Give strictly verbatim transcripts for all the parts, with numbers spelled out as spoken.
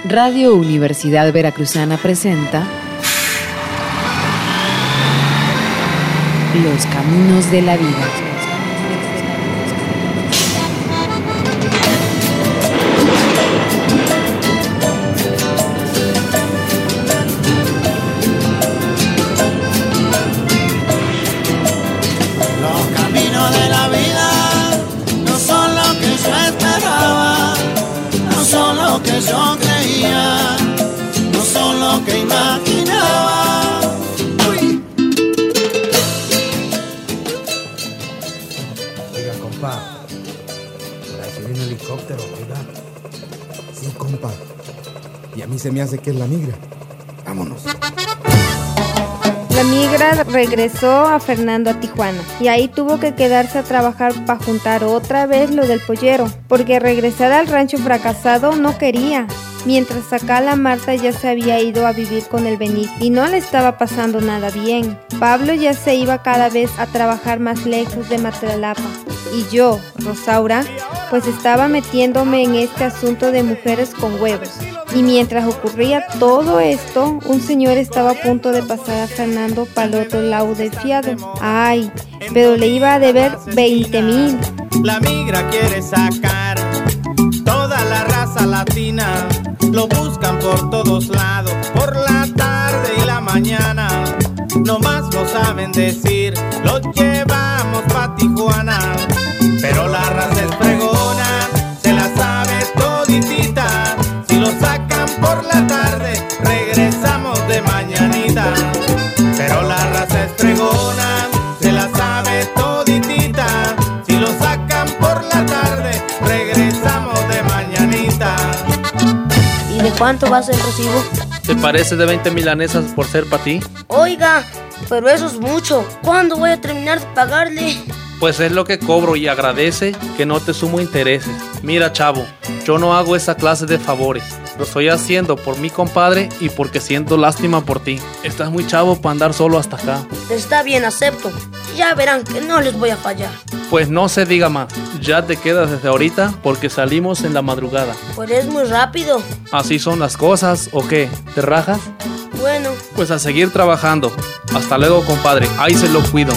Radio Universidad Veracruzana presenta Los Caminos de la Vida. Que yo creía, no son lo que imaginaba. Uy. Oiga, compa, por aquí viene el helicóptero, oiga. Sí, compa. Y a mí se me hace que es la migra. Vámonos. La migra regresó a Fernando a Tijuana y ahí tuvo que quedarse a trabajar para juntar otra vez lo del pollero, porque regresar al rancho fracasado no quería. Mientras acá la Marta ya se había ido a vivir con el Benito y no le estaba pasando nada bien. Pablo ya se iba cada vez a trabajar más lejos de Matlapa. Y yo, Rosaura, pues estaba metiéndome en este asunto de mujeres con huevos. Y mientras ocurría todo esto, un señor estaba a punto de pasar a Fernando para el otro lado del fiado. Ay, pero le iba a deber veinte mil. La migra quiere sacar toda la raza latina. Lo buscan por todos lados, por la tarde y la mañana. Nomás lo saben decir, lo llevamos pa' Tijuana. Pero la raza es fregona, se la sabe toditita. Si lo sacan por la tarde, regresamos de mañanita. Pero la raza es fregona, se la sabe toditita. Si lo sacan por la tarde, regresamos de mañanita. ¿Y de cuánto va a ser el recibo? ¿Te parece de veinte milanesas por ser para ti? Oiga, pero eso es mucho. ¿Cuándo voy a terminar de pagarle? Pues es lo que cobro y agradece que no te sumo intereses. Mira, chavo, yo no hago esa clase de favores. Lo estoy haciendo por mi compadre y porque siento lástima por ti. Estás muy chavo para andar solo hasta acá. Está bien, acepto. Ya verán que no les voy a fallar. Pues no se diga más. Ya te quedas desde ahorita porque salimos en la madrugada. Pues es muy rápido. ¿Así son las cosas o qué? ¿Te rajas? Bueno. Pues a seguir trabajando. Hasta luego, compadre. Ahí se lo cuido.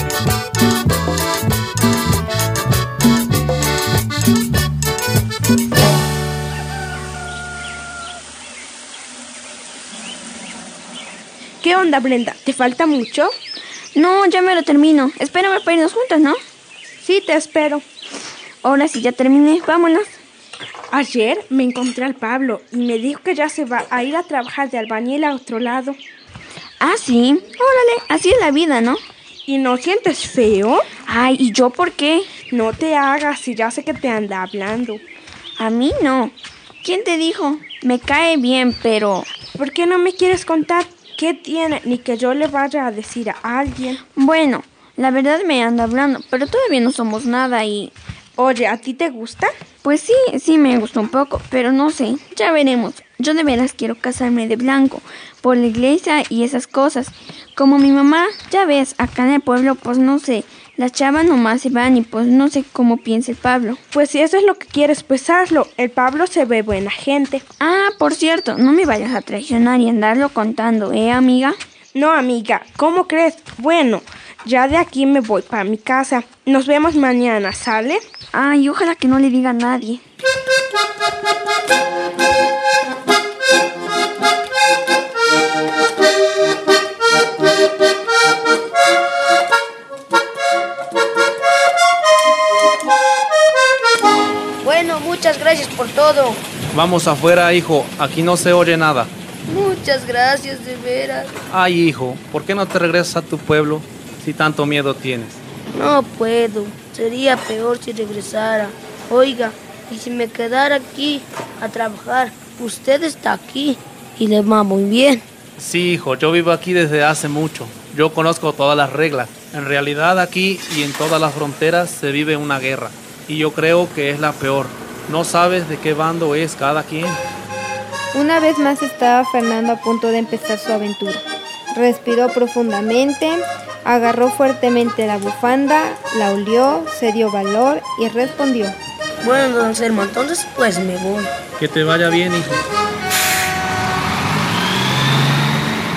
¿Qué onda, Brenda? ¿Te falta mucho? No, ya me lo termino. Espérame para irnos juntas, ¿no? Sí, te espero. Ahora sí, ya terminé. Vámonos. Ayer me encontré al Pablo y me dijo que ya se va a ir a trabajar de albañil a otro lado. Ah, sí. Órale, así es la vida, ¿no? ¿Y no sientes feo? Ay, ¿y yo por qué? No te hagas, si ya sé que te anda hablando. A mí no. ¿Quién te dijo? Me cae bien, pero... ¿Por qué no me quieres contar qué tiene, ni que yo le vaya a decir a alguien? Bueno, la verdad me anda hablando, pero todavía no somos nada y... Oye, ¿a ti te gusta? Pues sí, sí me gusta un poco, pero no sé, ya veremos. Yo de veras quiero casarme de blanco, por la iglesia y esas cosas. Como mi mamá, ya ves, acá en el pueblo, pues no sé, las chavas nomás se van y pues no sé cómo piensa el Pablo. Pues si eso es lo que quieres, pues hazlo. El Pablo se ve buena gente. Ah, por cierto, no me vayas a traicionar y andarlo contando, ¿eh, amiga? No, amiga, ¿cómo crees? Bueno, ya de aquí me voy para mi casa. Nos vemos mañana, ¿sale? Ay, ojalá que no le diga a nadie. Bueno, muchas gracias por todo. Vamos afuera, hijo. Aquí no se oye nada. Muchas gracias, de veras. Ay, hijo, ¿por qué no te regresas a tu pueblo si tanto miedo tienes? No puedo. Sería peor si regresara. Oiga, y si me quedara aquí a trabajar, usted está aquí y le va muy bien. Sí, hijo, yo vivo aquí desde hace mucho. Yo conozco todas las reglas. En realidad aquí y en todas las fronteras se vive una guerra. Y yo creo que es la peor. No sabes de qué bando es cada quien. Una vez más estaba Fernando a punto de empezar su aventura. Respiró profundamente, agarró fuertemente la bufanda, la olió, se dio valor y respondió: Bueno, don Selmo, entonces pues me voy. Que te vaya bien, hijo.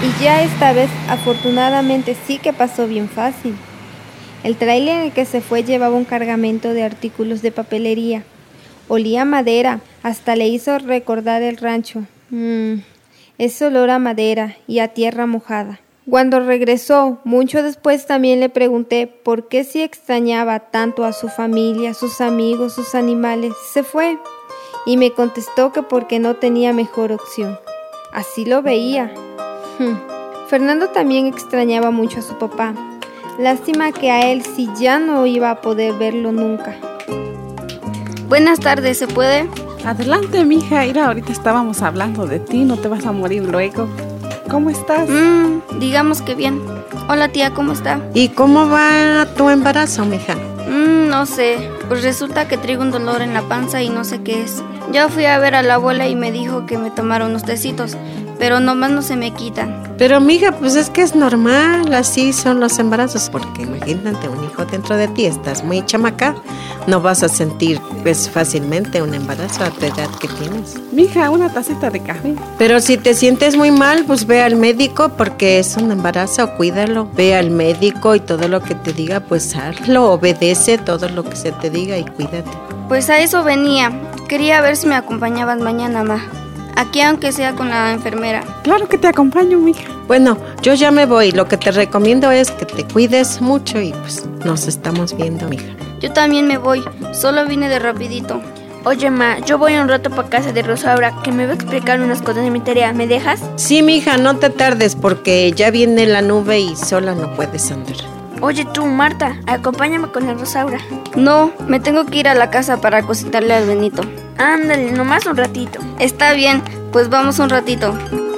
Y ya esta vez, afortunadamente, sí que pasó bien fácil. El tráiler en el que se fue llevaba un cargamento de artículos de papelería. Olía a madera, hasta le hizo recordar el rancho. Mmm, ese olor a madera y a tierra mojada. Cuando regresó, mucho después también le pregunté por qué si extrañaba tanto a su familia, sus amigos, sus animales. Se fue y me contestó que porque no tenía mejor opción. Así lo veía. Hmm. Fernando también extrañaba mucho a su papá. Lástima que a él sí ya no iba a poder verlo nunca. Buenas tardes, ¿se puede? Adelante, mija. Mira, ahorita estábamos hablando de ti, no te vas a morir luego. ¿Cómo estás? Mm, digamos que bien. Hola, tía, ¿cómo está? ¿Y cómo va tu embarazo, mija? Mm, no sé, pues resulta que traigo un dolor en la panza y no sé qué es. Ya fui a ver a la abuela y me dijo que me tomara unos tecitos, pero nomás no se me quitan. Pero mija, pues es que es normal, así son los embarazos, porque imagínate un hijo dentro de ti, estás muy chamaca, no vas a sentir pues fácilmente un embarazo a tu edad que tienes. Mija, una tacita de café. Pero si te sientes muy mal, pues ve al médico, porque es un embarazo, cuídalo. Ve al médico y todo lo que te diga, pues hazlo, obedece todo lo que se te diga y cuídate. Pues a eso venía, quería ver si me acompañabas mañana, ma. Aquí aunque sea con la enfermera. Claro que te acompaño, mija. Bueno, yo ya me voy. Lo que te recomiendo es que te cuides mucho y pues nos estamos viendo, mija. Yo también me voy. Solo vine de rapidito. Oye, ma, yo voy un rato para casa de Rosaura, que me va a explicar unas cosas de mi tarea. ¿Me dejas? Sí, mija, no te tardes porque ya viene la nube y sola no puedes andar. Oye tú, Marta, acompáñame con la Rosaura. No, me tengo que ir a la casa para cocinarle al Benito. Ándale, nomás un ratito. Está bien, pues vamos un ratito.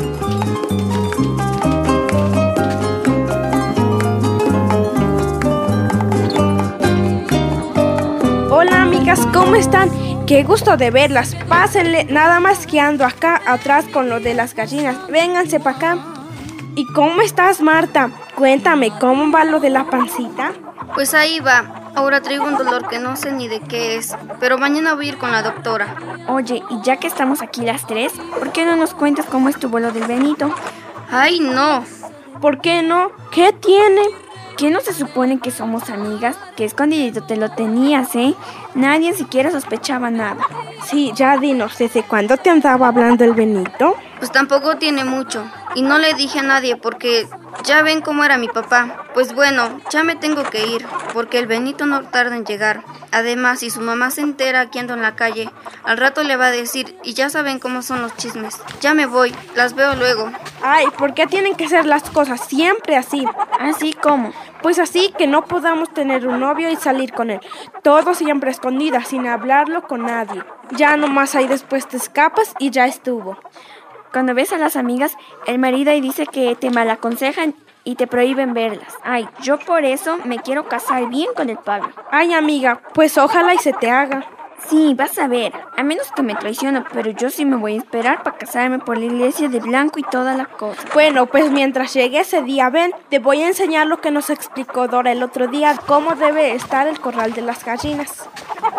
Hola, amigas, ¿cómo están? Qué gusto de verlas. Pásenle, nada más que ando acá atrás con lo de las gallinas. Vénganse para acá. ¿Y cómo estás, Marta? Cuéntame, ¿cómo va lo de la pancita? Pues ahí va. Ahora traigo un dolor que no sé ni de qué es, pero mañana voy a ir con la doctora. Oye, y ya que estamos aquí las tres, ¿por qué no nos cuentas cómo estuvo lo del Benito? ¡Ay, no! ¿Por qué no? ¿Qué tiene? ¿Qué no se supone que somos amigas? Que escondidito te lo tenías, ¿eh? Nadie siquiera sospechaba nada. Sí, ya dinos, ¿desde cuándo te andaba hablando el Benito? Pues tampoco tiene mucho. Y no le dije a nadie porque ya ven cómo era mi papá. Pues bueno, ya me tengo que ir porque el Benito no tarda en llegar. Además, si su mamá se entera que ando en la calle, al rato le va a decir y ya saben cómo son los chismes. Ya me voy, las veo luego. Ay, ¿por qué tienen que ser las cosas siempre así? ¿Así cómo? Pues así que no podamos tener un novio y salir con él. Todo siempre escondida, sin hablarlo con nadie. Ya nomás ahí después te escapas y ya estuvo. Cuando ves a las amigas, el marido ahí dice que te malaconsejan y te prohíben verlas. Ay, yo por eso me quiero casar bien con el Pablo. Ay, amiga, pues ojalá y se te haga. Sí, vas a ver, a menos que me traicione, pero yo sí me voy a esperar para casarme por la iglesia de blanco y toda la cosa. Bueno, pues mientras llegue ese día, ven, te voy a enseñar lo que nos explicó Dora el otro día, cómo debe estar el corral de las gallinas.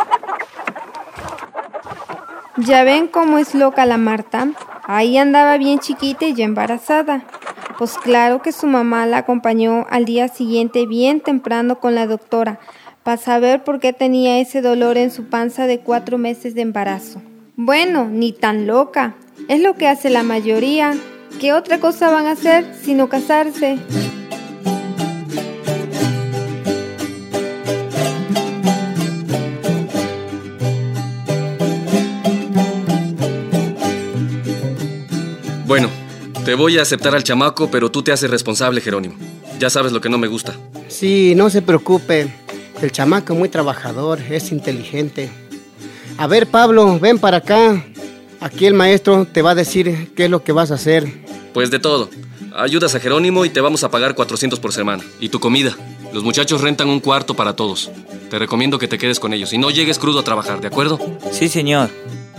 Ya ven cómo es loca la Marta. Ahí andaba bien chiquita y ya embarazada. Pues claro que su mamá la acompañó al día siguiente bien temprano con la doctora para saber por qué tenía ese dolor en su panza de cuatro meses de embarazo. Bueno, ni tan loca. Es lo que hace la mayoría. ¿Qué otra cosa van a hacer sino casarse? Bueno, te voy a aceptar al chamaco, pero tú te haces responsable, Jerónimo. Ya sabes lo que no me gusta. Sí, no se preocupe. El chamaco es muy trabajador, es inteligente. A ver, Pablo, ven para acá. Aquí el maestro te va a decir qué es lo que vas a hacer. Pues de todo. Ayudas a Jerónimo y te vamos a pagar cuatrocientos por semana. Y tu comida. Los muchachos rentan un cuarto para todos. Te recomiendo que te quedes con ellos y no llegues crudo a trabajar, ¿de acuerdo? Sí, señor.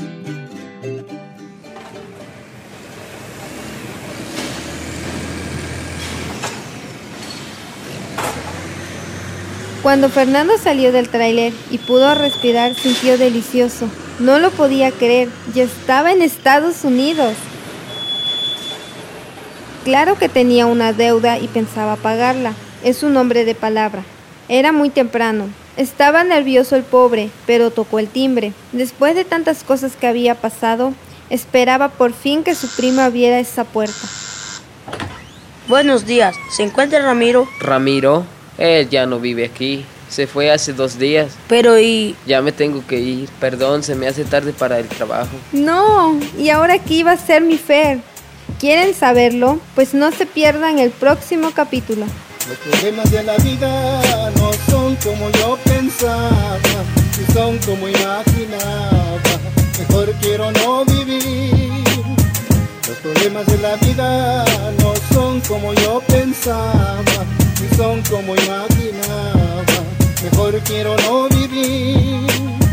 Cuando Fernando salió del tráiler y pudo respirar, sintió delicioso. No lo podía creer, ya estaba en Estados Unidos. claro que tenía una deuda y pensaba pagarla. Es un hombre de palabra. Era muy temprano. Estaba nervioso el pobre, pero tocó el timbre. Después de tantas cosas que había pasado, esperaba por fin que su prima abriera esa puerta. Buenos días. ¿Se encuentra Ramiro? Ramiro, él ya no vive aquí. Se fue hace dos días. Pero y... Ya me tengo que ir. Perdón, se me hace tarde para el trabajo. No, ¿y ahora qué iba a ser mi Fer? ¿Quieren saberlo? Pues no se pierdan el próximo capítulo. Los problemas de la vida no son como yo pensaba, ni son como imaginaba. Mejor quiero no vivir. Los problemas de la vida no son como yo pensaba, ni son como imaginaba. Mejor quiero no vivir.